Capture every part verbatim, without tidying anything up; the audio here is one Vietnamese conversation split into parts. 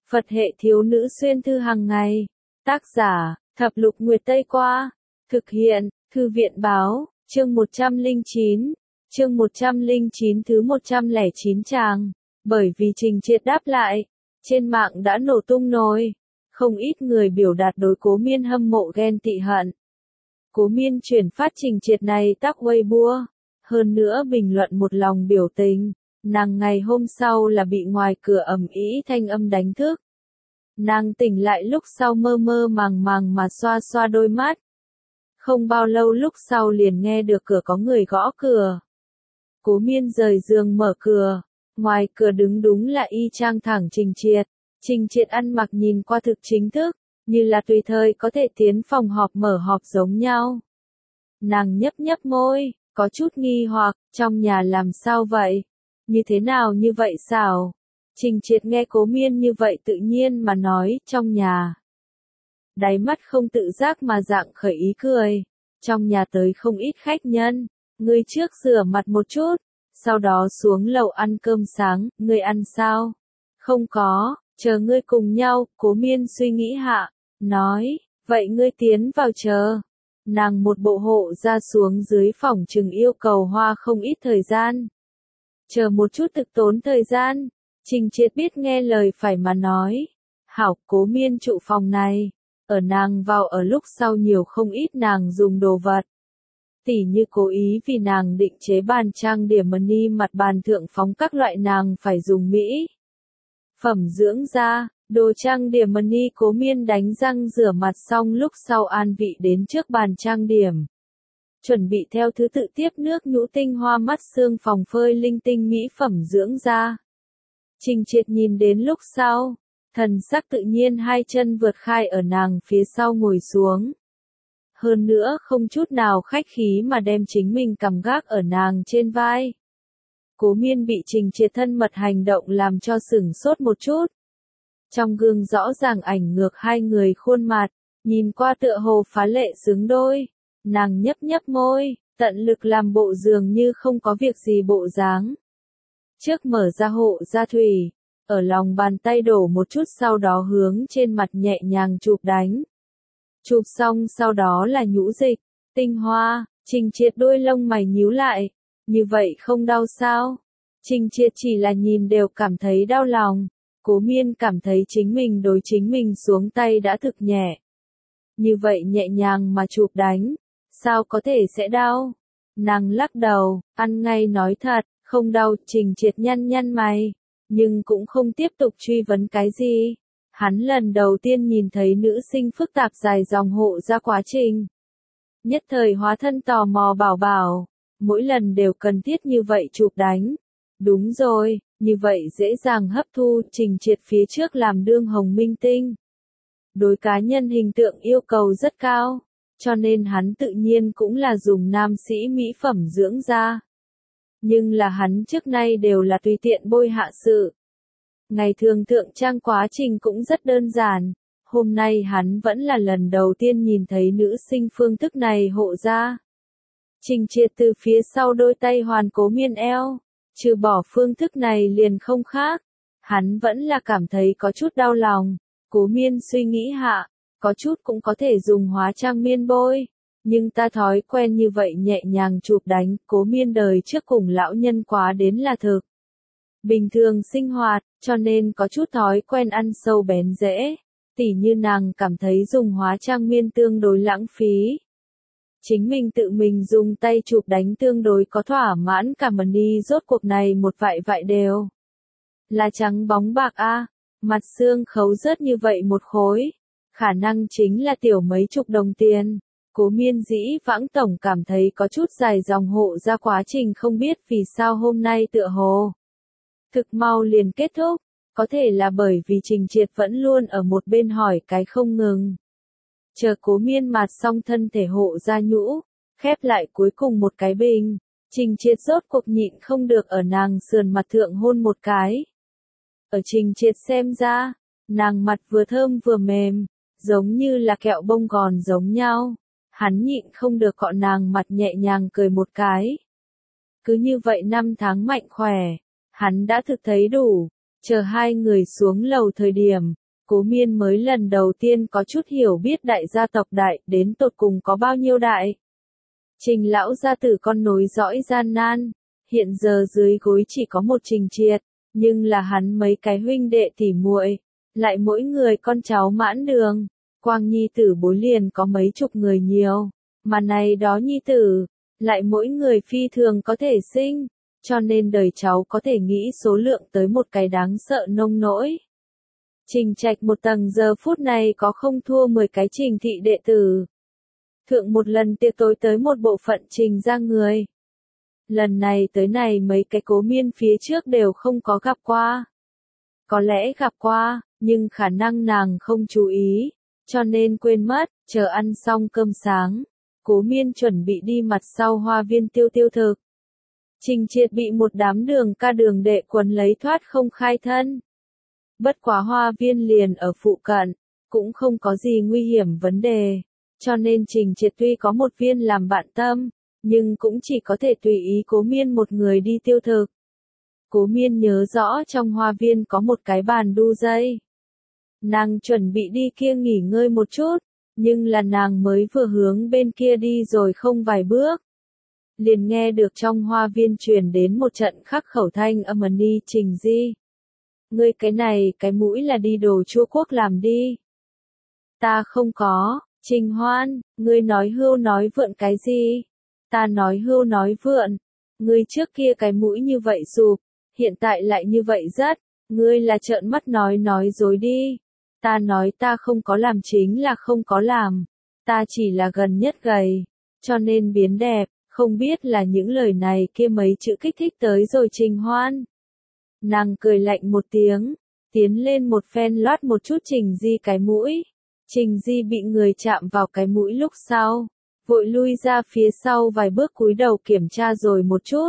Phật hệ thiếu nữ xuyên thư hàng ngày. Tác giả, Thập Lục Nguyệt Tây Qua. Thực hiện, Thư viện Báo, chương một trăm lẻ chín. Chương một trăm lẻ chín thứ một trăm lẻ chín tràng. Bởi vì Trình Triệt đáp lại, trên mạng đã nổ tung nồi. Không ít người biểu đạt đối Cố Miên hâm mộ ghen tị hận. Cố Miên chuyển phát Trình Triệt này tác Weibo. Hơn nữa bình luận một lòng biểu tình. Nàng ngày hôm sau là bị ngoài cửa ầm ĩ thanh âm đánh thức. Nàng tỉnh lại lúc sau mơ mơ màng màng mà xoa xoa đôi mắt. Không bao lâu lúc sau liền nghe được cửa có người gõ cửa. Cố Miên rời giường mở cửa. Ngoài cửa đứng đúng là y chang thẳng Trình Triệt. Trình Triệt ăn mặc nhìn qua thực chính thức, như là tùy thời có thể tiến phòng họp mở họp giống nhau. Nàng nhấp nhấp môi, có chút nghi hoặc, trong nhà làm sao vậy? Như thế nào như vậy sao? Trình Triệt nghe Cố Miên như vậy tự nhiên mà nói, trong nhà. Đáy mắt không tự giác mà dạng khởi ý cười. Trong nhà tới không ít khách nhân, ngươi trước rửa mặt một chút, sau đó xuống lầu ăn cơm sáng, ngươi ăn sao? Không có, chờ ngươi cùng nhau, Cố Miên suy nghĩ hạ, nói, vậy ngươi tiến vào chờ. Nàng một bộ hộ ra xuống dưới phòng trừng yêu cầu hoa không ít thời gian. Chờ một chút thực tốn thời gian, Trình Triệt biết nghe lời phải mà nói. Hảo, Cố Miên trụ phòng này, ở nàng vào ở lúc sau nhiều không ít nàng dùng đồ vật. Tỉ như cố ý vì nàng định chế bàn trang điểm mani mặt bàn thượng phóng các loại nàng phải dùng mỹ. Phẩm dưỡng da, đồ trang điểm mani. Cố Miên đánh răng rửa mặt xong lúc sau an vị đến trước bàn trang điểm. Chuẩn bị theo thứ tự tiếp nước nhũ tinh hoa mắt xương phòng phơi linh tinh mỹ phẩm dưỡng da. Trình Triệt nhìn đến lúc sau, thần sắc tự nhiên hai chân vượt khai ở nàng phía sau ngồi xuống. Hơn nữa không chút nào khách khí mà đem chính mình cầm gác ở nàng trên vai. Cố Miên bị Trình Triệt thân mật hành động làm cho sửng sốt một chút. Trong gương rõ ràng ảnh ngược hai người khuôn mặt, nhìn qua tựa hồ phá lệ xứng đôi. Nàng nhấp nhấp môi, tận lực làm bộ dường như không có việc gì bộ dáng. Trước mở ra hộ gia thủy, ở lòng bàn tay đổ một chút sau đó hướng trên mặt nhẹ nhàng chụp đánh. Chụp xong sau đó là nhũ dịch, tinh hoa. Trình Triệt đôi lông mày nhíu lại, như vậy không đau sao? Trình Triệt chỉ là nhìn đều cảm thấy đau lòng. Cố Miên cảm thấy chính mình đối chính mình xuống tay đã thực nhẹ. Như vậy nhẹ nhàng mà chụp đánh, sao có thể sẽ đau? Nàng lắc đầu, ăn ngay nói thật, không đau. Trình Triệt nhăn nhăn mày, nhưng cũng không tiếp tục truy vấn cái gì. Hắn lần đầu tiên nhìn thấy nữ sinh phức tạp dài dòng hộ ra quá trình. Nhất thời hóa thân tò mò bảo bảo, mỗi lần đều cần thiết như vậy chụp đánh. Đúng rồi, như vậy dễ dàng hấp thu. Trình Triệt phía trước làm đương hồng minh tinh. Đối cá nhân hình tượng yêu cầu rất cao, cho nên hắn tự nhiên cũng là dùng nam sĩ mỹ phẩm dưỡng da. Nhưng là hắn trước nay đều là tùy tiện bôi hạ sự. Ngày thường thượng trang quá trình cũng rất đơn giản. Hôm nay hắn vẫn là lần đầu tiên nhìn thấy nữ sinh phương thức này hộ da. Trình Triệt từ phía sau đôi tay hoàn Cố Miên eo. Trừ bỏ phương thức này liền không khác. Hắn vẫn là cảm thấy có chút đau lòng. Cố Miên suy nghĩ hạ, có chút cũng có thể dùng hóa trang miên bôi. Nhưng ta thói quen như vậy nhẹ nhàng chụp đánh. Cố Miên đời trước cùng lão nhân quá đến là thực. Bình thường sinh hoạt, cho nên có chút thói quen ăn sâu bén rễ. Tỉ như nàng cảm thấy dùng hóa trang miên tương đối lãng phí. Chính mình tự mình dùng tay chụp đánh tương đối có thỏa mãn cả mani. Rốt cuộc này một vại vại đều là trắng bóng bạc a, mặt xương khấu rớt như vậy một khối, khả năng chính là tiểu mấy chục đồng tiền. Cố Miên dĩ vãng tổng cảm thấy có chút dài dòng hộ ra quá trình, không biết vì sao hôm nay tựa hồ thực mau liền kết thúc, có thể là bởi vì Trình Triệt vẫn luôn ở một bên hỏi cái không ngừng. Chờ Cố Miên mạt xong thân thể hộ ra nhũ, khép lại cuối cùng một cái bình, Trình Triệt rốt cuộc nhịn không được ở nàng sườn mặt thượng hôn một cái. Ở Trình Triệt xem ra, nàng mặt vừa thơm vừa mềm, giống như là kẹo bông gòn giống nhau. Hắn nhịn không được cọ nàng mặt nhẹ nhàng cười một cái. Cứ như vậy năm tháng mạnh khỏe, hắn đã thực thấy đủ. Chờ hai người xuống lầu thời điểm, Cố Miên mới lần đầu tiên có chút hiểu biết đại gia tộc đại đến tột cùng có bao nhiêu đại. Trình lão gia tử con nối dõi gian nan, hiện giờ dưới gối chỉ có một Trình Triệt, nhưng là hắn mấy cái huynh đệ tỉ muội, lại mỗi người con cháu mãn đường, quang nhi tử bối liền có mấy chục người nhiều, mà này đó nhi tử, lại mỗi người phi thường có thể sinh, cho nên đời cháu có thể nghĩ số lượng tới một cái đáng sợ nông nỗi. Trình Trạch một tầng giờ phút này có không thua mười cái Trình thị đệ tử. Thượng một lần tiệc tối tới một bộ phận Trình ra người. Lần này tới này mấy cái Cố Miên phía trước đều không có gặp qua. Có lẽ gặp qua, nhưng khả năng nàng không chú ý, cho nên quên mất, chờ ăn xong cơm sáng. Cố Miên chuẩn bị đi mặt sau hoa viên tiêu tiêu thực. Trình Triệt bị một đám đường ca đường đệ quấn lấy thoát không khai thân. Bất quá hoa viên liền ở phụ cận, cũng không có gì nguy hiểm vấn đề, cho nên Trình Triệt tuy có một viên làm bạn tâm, nhưng cũng chỉ có thể tùy ý Cố Miên một người đi tiêu thực. Cố Miên nhớ rõ trong hoa viên có một cái bàn đu dây. Nàng chuẩn bị đi kia nghỉ ngơi một chút, nhưng là nàng mới vừa hướng bên kia đi rồi không vài bước. Liền nghe được trong hoa viên truyền đến một trận khắc khẩu thanh âm ầm ĩ. Trình Di, ngươi cái này cái mũi là đi đồ chua quốc làm đi. Ta không có. Trình Hoan, ngươi nói hưu nói vượn cái gì? Ta nói hưu nói vượn. Ngươi trước kia cái mũi như vậy sụp, hiện tại lại như vậy rất, ngươi là trợn mắt nói nói dối đi. Ta nói ta không có làm chính là không có làm, ta chỉ là gần nhất gầy, cho nên biến đẹp, không biết là những lời này kia mấy chữ kích thích tới rồi Trình Hoan. Nàng cười lạnh một tiếng, tiến lên một phen loát một chút Trình Di cái mũi. Trình Di bị người chạm vào cái mũi lúc sau, vội lui ra phía sau vài bước cúi đầu kiểm tra rồi một chút.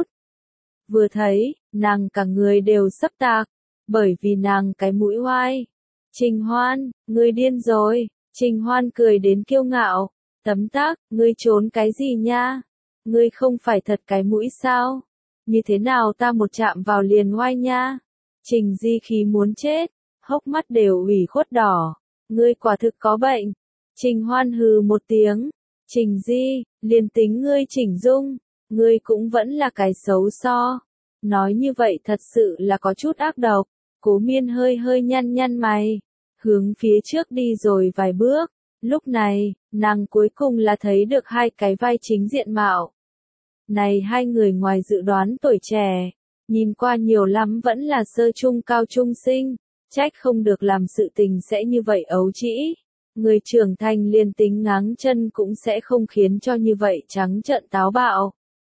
Vừa thấy, nàng cả người đều sắp tạc, bởi vì nàng cái mũi oai. Trình Hoan, ngươi điên rồi. Trình Hoan cười đến kiêu ngạo, tấm tắc, ngươi trốn cái gì nha? Ngươi không phải thật cái mũi sao? Như thế nào ta một chạm vào liền oai nha? Trình Di khí muốn chết, hốc mắt đều ủy khuất đỏ. Ngươi quả thực có bệnh. Trình Hoan hừ một tiếng. Trình Di, liền tính ngươi chỉnh dung, ngươi cũng vẫn là cái xấu so. Nói như vậy thật sự là có chút ác độc. Cố Miên hơi hơi nhăn nhăn mày, hướng phía trước đi rồi vài bước. Lúc này, nàng cuối cùng là thấy được hai cái vai chính diện mạo. Này hai người ngoài dự đoán tuổi trẻ, nhìn qua nhiều lắm vẫn là sơ trung cao trung sinh, trách không được làm sự tình sẽ như vậy ấu trĩ. Người trưởng thành liền tính ngáng chân cũng sẽ không khiến cho như vậy trắng trợn táo bạo,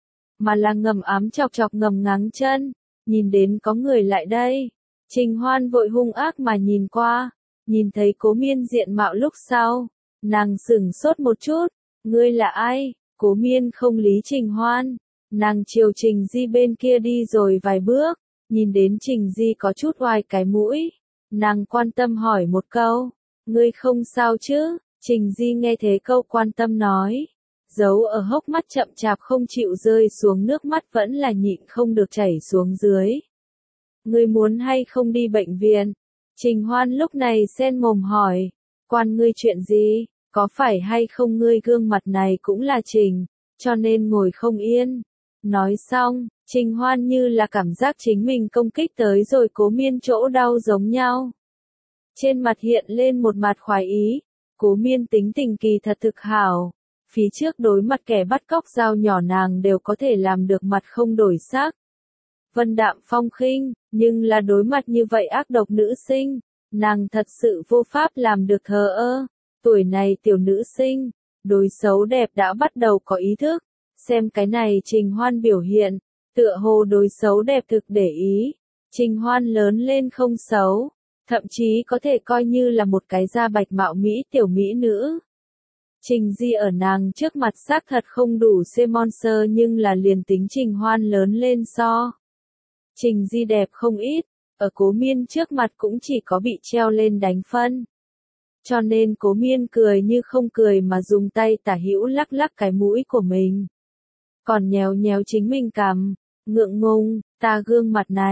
mà là ngầm ám chọc chọc ngầm ngáng chân, nhìn đến có người lại đây. Trình Hoan vội hung ác mà nhìn qua, nhìn thấy Cố Miên diện mạo lúc sau, nàng sửng sốt một chút, ngươi là ai? Cố Miên không lý Trình Hoan, nàng chiều Trình Di bên kia đi rồi vài bước, nhìn đến Trình Di có chút oai cái mũi, nàng quan tâm hỏi một câu, ngươi không sao chứ? Trình Di nghe thế câu quan tâm nói, giấu ở hốc mắt chậm chạp không chịu rơi xuống nước mắt vẫn là nhịn không được chảy xuống dưới. Ngươi muốn hay không đi bệnh viện? Trình Hoan lúc này sen mồm hỏi, quan ngươi chuyện gì? Có phải hay không ngươi gương mặt này cũng là Trình, cho nên ngồi không yên. Nói xong, Trình Hoan như là cảm giác chính mình công kích tới rồi Cố Miên chỗ đau giống nhau. Trên mặt hiện lên một mặt khoái ý, Cố Miên tính tình kỳ thật thực hảo. Phía trước đối mặt kẻ bắt cóc dao nhỏ nàng đều có thể làm được mặt không đổi sắc. Vân đạm phong khinh, nhưng là đối mặt như vậy ác độc nữ sinh, nàng thật sự vô pháp làm được thờ ơ. Tuổi này tiểu nữ sinh, đối xấu đẹp đã bắt đầu có ý thức, xem cái này Trình Hoan biểu hiện, tựa hồ đối xấu đẹp thực để ý. Trình Hoan lớn lên không xấu, thậm chí có thể coi như là một cái da bạch mạo mỹ tiểu mỹ nữ. Trình Di ở nàng trước mặt xác thật không đủ C-monster nhưng là liền tính Trình Hoan lớn lên so. Trình Di đẹp không ít, ở Cố Miên trước mặt cũng chỉ có bị treo lên đánh phân. Cho nên Cố Miên cười như không cười mà dùng tay tả hữu lắc lắc cái mũi của mình. Còn nhéo nhéo chính mình cằm, ngượng ngùng, ta gương mặt này,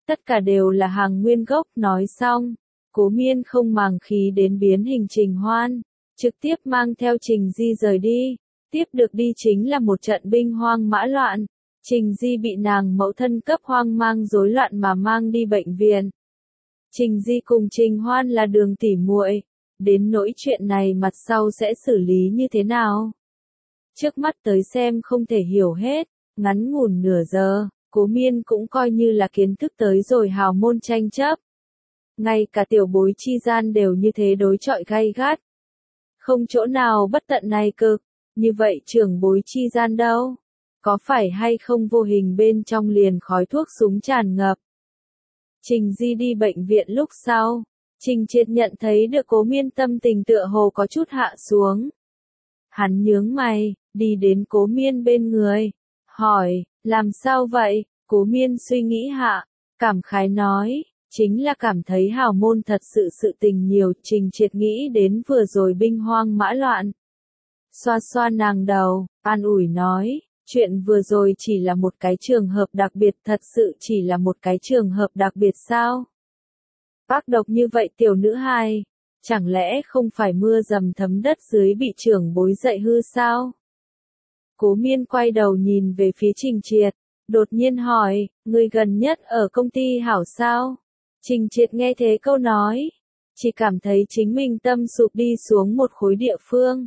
Tất cả đều là hàng nguyên gốc. Nói xong, Cố Miên không màng khí đến biến hình Trình Hoan, trực tiếp mang theo Trình Di rời đi. Tiếp được đi chính là một trận binh hoang mã loạn. Trình Di bị nàng mẫu thân cấp hoang mang rối loạn mà mang đi bệnh viện. Trình Di cùng Trình Hoan là đường tỉ muội, đến nỗi chuyện này mặt sau sẽ xử lý như thế nào? Trước mắt tới xem không thể hiểu hết, ngắn ngủn nửa giờ, Cố Miên cũng coi như là kiến thức tới rồi hào môn tranh chấp. Ngay cả tiểu bối chi gian đều như thế đối chọi gay gắt. Không chỗ nào bất tận này cực, như vậy trưởng bối chi gian đâu? Có phải hay không vô hình bên trong liền khói thuốc súng tràn ngập? Trình Di đi bệnh viện lúc sau, Trình Triệt nhận thấy được Cố Miên tâm tình tựa hồ có chút hạ xuống. Hắn nhướng mày, đi đến Cố Miên bên người, hỏi, làm sao vậy? Cố Miên suy nghĩ hạ, cảm khái nói, chính là cảm thấy hào môn thật sự sự tình nhiều. Trình Triệt nghĩ đến vừa rồi binh hoang mã loạn. Xoa xoa nàng đầu, an ủi nói, chuyện vừa rồi chỉ là một cái trường hợp đặc biệt, thật sự chỉ là một cái trường hợp đặc biệt sao? Ác độc như vậy tiểu nữ hài, chẳng lẽ không phải mưa dầm thấm đất dưới bị trưởng bối dạy hư sao? Cố Miên quay đầu nhìn về phía Trình Triệt, đột nhiên hỏi, người gần nhất ở công ty hảo sao? Trình Triệt nghe thế câu nói, chỉ cảm thấy chính mình tâm sụp đi xuống một khối địa phương.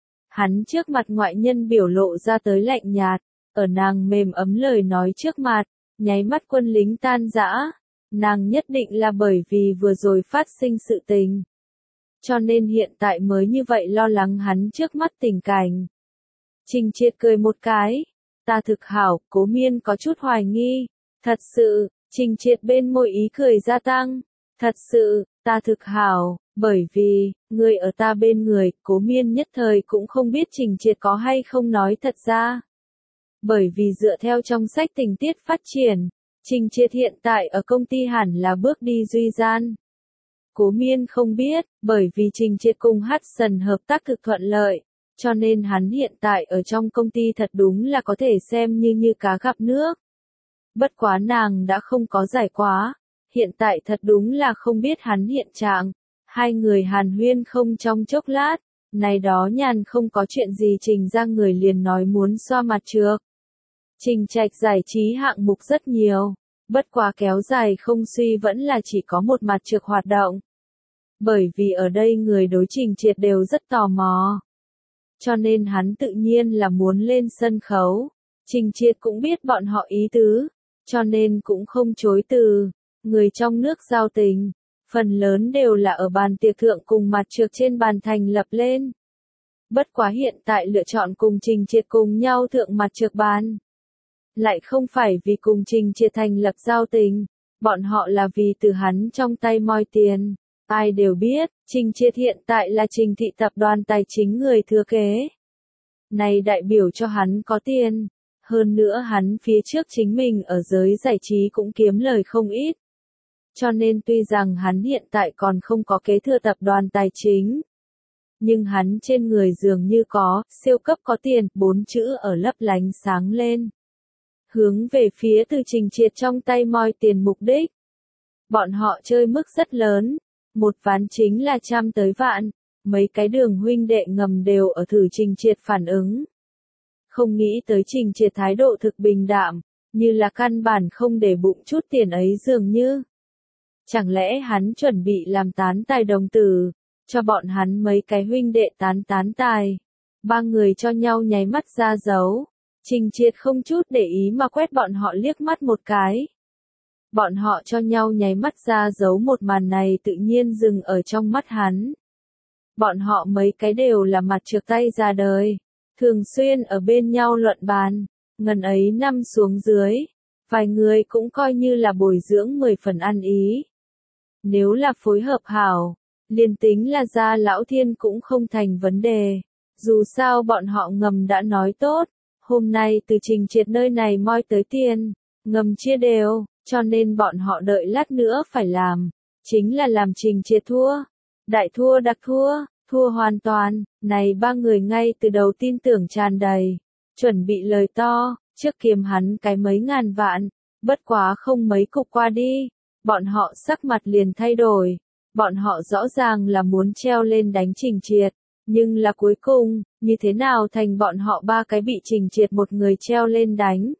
Hắn trước mặt ngoại nhân biểu lộ ra tới lạnh nhạt, ở nàng mềm ấm lời nói trước mặt, nháy mắt quân lính tan rã. Nàng nhất định là bởi vì vừa rồi phát sinh sự tình, cho nên hiện tại mới như vậy lo lắng hắn trước mắt tình cảnh. Trình Triệt cười một cái, ta thực hảo. Cố Miên có chút hoài nghi, thật sự? Trình Triệt bên môi ý cười gia tăng, thật sự, ta thực hảo, bởi vì, người ở ta bên người. Cố Miên nhất thời cũng không biết Trình Triệt có hay không nói thật ra. Bởi vì dựa theo trong sách tình tiết phát triển, Trình Triệt hiện tại ở công ty hẳn là bước đi duy gian. Cố Miên không biết, bởi vì Trình Triệt cùng Hudson hợp tác thực thuận lợi, cho nên hắn hiện tại ở trong công ty thật đúng là có thể xem như như cá gặp nước. Bất quá nàng đã không có giải quá, hiện tại thật đúng là không biết hắn hiện trạng. Hai người hàn huyên không trong chốc lát, này đó nhàn không có chuyện gì Trình ra người liền nói muốn xoa mặt trược. Trình Trạch giải trí hạng mục rất nhiều, bất quá kéo dài không suy vẫn là chỉ có một mặt trược hoạt động. Bởi vì ở đây người đối Trình Triệt đều rất tò mò, cho nên hắn tự nhiên là muốn lên sân khấu. Trình Triệt cũng biết bọn họ ý tứ, cho nên cũng không chối từ. Người trong nước giao tình, phần lớn đều là ở bàn tiệc thượng cùng mặt trược trên bàn thành lập lên. Bất quá hiện tại lựa chọn cùng Trình Triệt cùng nhau thượng mặt trược bàn, lại không phải vì cùng Trình Triệt thành lập giao tình, bọn họ là vì từ hắn trong tay moi tiền. Ai đều biết, Trình Triệt hiện tại là Trình thị tập đoàn tài chính người thừa kế. Này đại biểu cho hắn có tiền. Hơn nữa hắn phía trước chính mình ở giới giải trí cũng kiếm lời không ít. Cho nên tuy rằng hắn hiện tại còn không có kế thừa tập đoàn tài chính, nhưng hắn trên người dường như có, siêu cấp có tiền, bốn chữ ở lấp lánh sáng lên. Hướng về phía từ Trình Triệt trong tay moi tiền mục đích. Bọn họ chơi mức rất lớn, một ván chính là trăm tới vạn, mấy cái đường huynh đệ ngầm đều ở thử Trình Triệt phản ứng. Không nghĩ tới Trình Triệt thái độ thực bình đạm, như là căn bản không để bụng chút tiền ấy dường như. Chẳng lẽ hắn chuẩn bị làm tán tài đồng tử, cho bọn hắn mấy cái huynh đệ tán tán tài. Ba người cho nhau nháy mắt ra dấu. Trình Triệt không chút để ý mà quét bọn họ liếc mắt một cái. Bọn họ cho nhau nháy mắt ra dấu một màn này tự nhiên dừng ở trong mắt hắn. Bọn họ mấy cái đều là mặt trược tay ra đời, thường xuyên ở bên nhau luận bàn, ngần ấy năm xuống dưới, vài người cũng coi như là bồi dưỡng mười phần ăn ý. Nếu là phối hợp hảo, liền tính là gia lão thiên cũng không thành vấn đề, dù sao bọn họ ngầm đã nói tốt, hôm nay từ Trình Triệt nơi này moi tới tiền, ngầm chia đều, cho nên bọn họ đợi lát nữa phải làm, chính là làm Trình Triệt thua, đại thua đặc thua. Thua hoàn toàn, này ba người ngay từ đầu tin tưởng tràn đầy, chuẩn bị lời to, trước kiếm hắn cái mấy ngàn vạn, Bất quá không mấy cục qua đi, bọn họ sắc mặt liền thay đổi. Bọn họ rõ ràng là muốn treo lên đánh Trình Triệt, nhưng là cuối cùng, như thế nào thành bọn họ ba cái bị Trình Triệt một người treo lên đánh.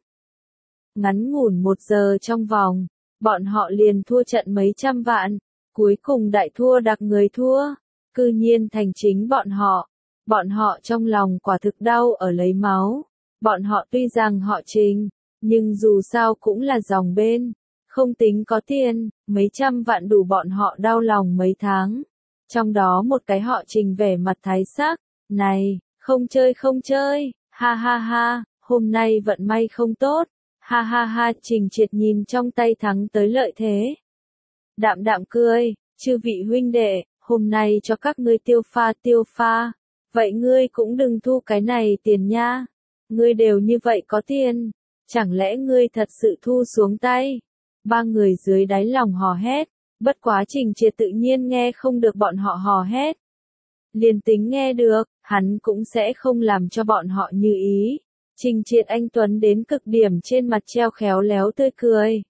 Ngắn ngủn một giờ trong vòng, bọn họ liền thua trận mấy trăm vạn, cuối cùng đại thua đặc người thua, cư nhiên thành chính bọn họ. Bọn họ trong lòng quả thực đau ở lấy máu, bọn họ tuy rằng họ Trình, nhưng dù sao cũng là dòng bên, không tính có tiền, mấy trăm vạn đủ bọn họ đau lòng mấy tháng. Trong đó một cái họ Trình vẻ mặt thái sắc, này, không chơi không chơi, ha ha ha, hôm nay vận may không tốt, ha ha ha. Trình Triệt nhìn trong tay thắng tới lợi thế, đạm đạm cười, chư vị huynh đệ, hôm nay cho các ngươi tiêu pha tiêu pha, vậy ngươi cũng đừng thu cái này tiền nha, ngươi đều như vậy có tiền, chẳng lẽ ngươi thật sự thu xuống tay. Ba người dưới đáy lòng hò hét, bất quá Trình Triệt tự nhiên nghe không được bọn họ hò hét. Liền tính nghe được, hắn cũng sẽ không làm cho bọn họ như ý. Trình Triệt anh tuấn đến cực điểm, trên mặt treo khéo léo tươi cười.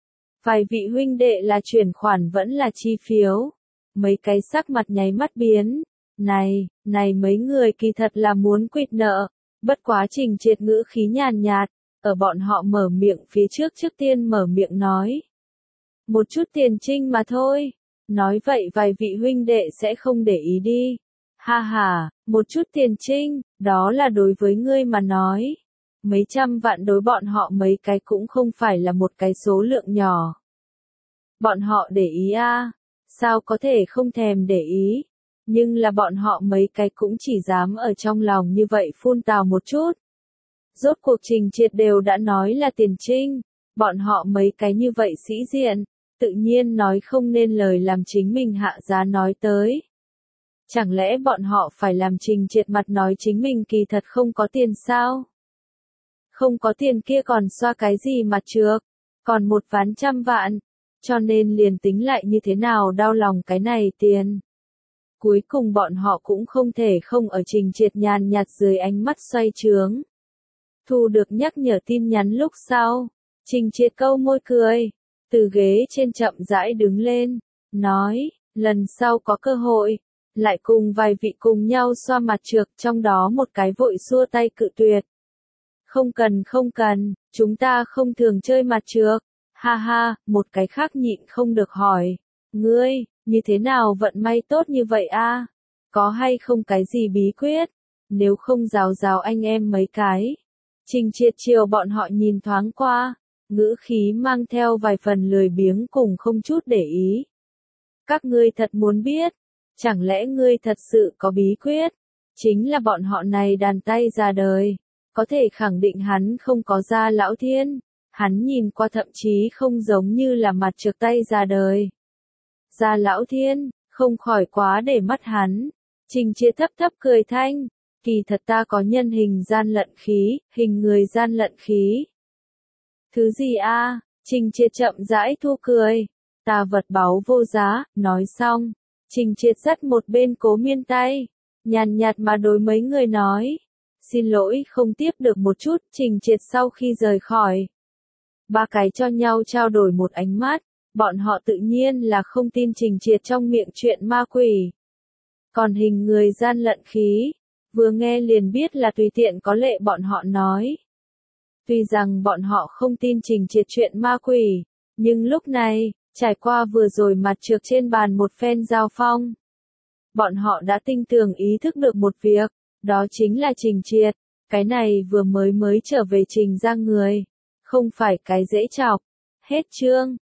Vài vị huynh đệ là chuyển khoản vẫn là chi phiếu. Mấy cái sắc mặt nháy mắt biến. Này, này mấy người kỳ thật là muốn quỵt nợ. Bất quá Trình Triệt ngữ khí nhàn nhạt, ở bọn họ mở miệng phía trước trước tiên mở miệng nói. Một chút tiền trinh mà thôi. Nói vậy vài vị huynh đệ sẽ không để ý đi. Ha ha, một chút tiền trinh, đó là đối với ngươi mà nói. Mấy trăm vạn đối bọn họ mấy cái cũng không phải là một cái số lượng nhỏ. Bọn họ để ý a, sao có thể không thèm để ý. Nhưng là bọn họ mấy cái cũng chỉ dám ở trong lòng như vậy phun tào một chút. Rốt cuộc Trình Triệt đều đã nói là tiền trinh, bọn họ mấy cái như vậy sĩ diện, tự nhiên nói không nên lời làm chính mình hạ giá nói tới. Chẳng lẽ bọn họ phải làm Trình Triệt mặt nói chính mình kỳ thật không có tiền sao? Không có tiền kia còn xoa cái gì mặt trước, còn một ván trăm vạn, cho nên liền tính lại như thế nào đau lòng cái này tiền. Cuối cùng bọn họ cũng không thể không ở Trình Triệt nhàn nhạt dưới ánh mắt xoay trướng. Thu được nhắc nhở tin nhắn lúc sau, Trình Triệt câu môi cười, từ ghế trên chậm rãi đứng lên, nói, lần sau có cơ hội, lại cùng vài vị cùng nhau xoa mặt trược, trong đó một cái vội xua tay cự tuyệt. Không cần không cần, chúng ta không thường chơi mặt trược, ha ha. Một cái khác nhịn không được hỏi, ngươi, như thế nào vận may tốt như vậy a? Có hay không cái gì bí quyết, nếu không giáo giáo anh em mấy cái. Trình Triệt chiều bọn họ nhìn thoáng qua, ngữ khí mang theo vài phần lười biếng cùng không chút để ý. Các ngươi thật muốn biết, chẳng lẽ ngươi thật sự có bí quyết? Chính là bọn họ này đàn tay ra đời, có thể khẳng định hắn không có gia lão thiên, hắn nhìn qua thậm chí không giống như là mặt trược tay ra đời. Gia lão thiên, không khỏi quá để mắt hắn. Trình Triệt thấp thấp cười thanh, kỳ thật ta có nhân hình gian lận khí, hình người gian lận khí. Thứ gì a? Trình Triệt chậm rãi thu cười, ta vật báu vô giá. Nói xong, Trình Triệt dắt một bên Cố Miên tay, nhàn nhạt mà đối mấy người nói, xin lỗi không tiếp được một chút. Trình Triệt sau khi rời khỏi, ba cái cho nhau trao đổi một ánh mắt, bọn họ tự nhiên là không tin Trình Triệt trong miệng chuyện ma quỷ. Còn hình người gian lận khí, vừa nghe liền biết là tùy tiện có lệ bọn họ nói. Tuy rằng bọn họ không tin Trình Triệt chuyện ma quỷ, nhưng lúc này, trải qua vừa rồi mặt trược trên bàn một phen giao phong, bọn họ đã tinh tường ý thức được một việc, đó chính là Trình Triệt, cái này vừa mới mới trở về Trình ra người, không phải cái dễ chọc. Hết chương.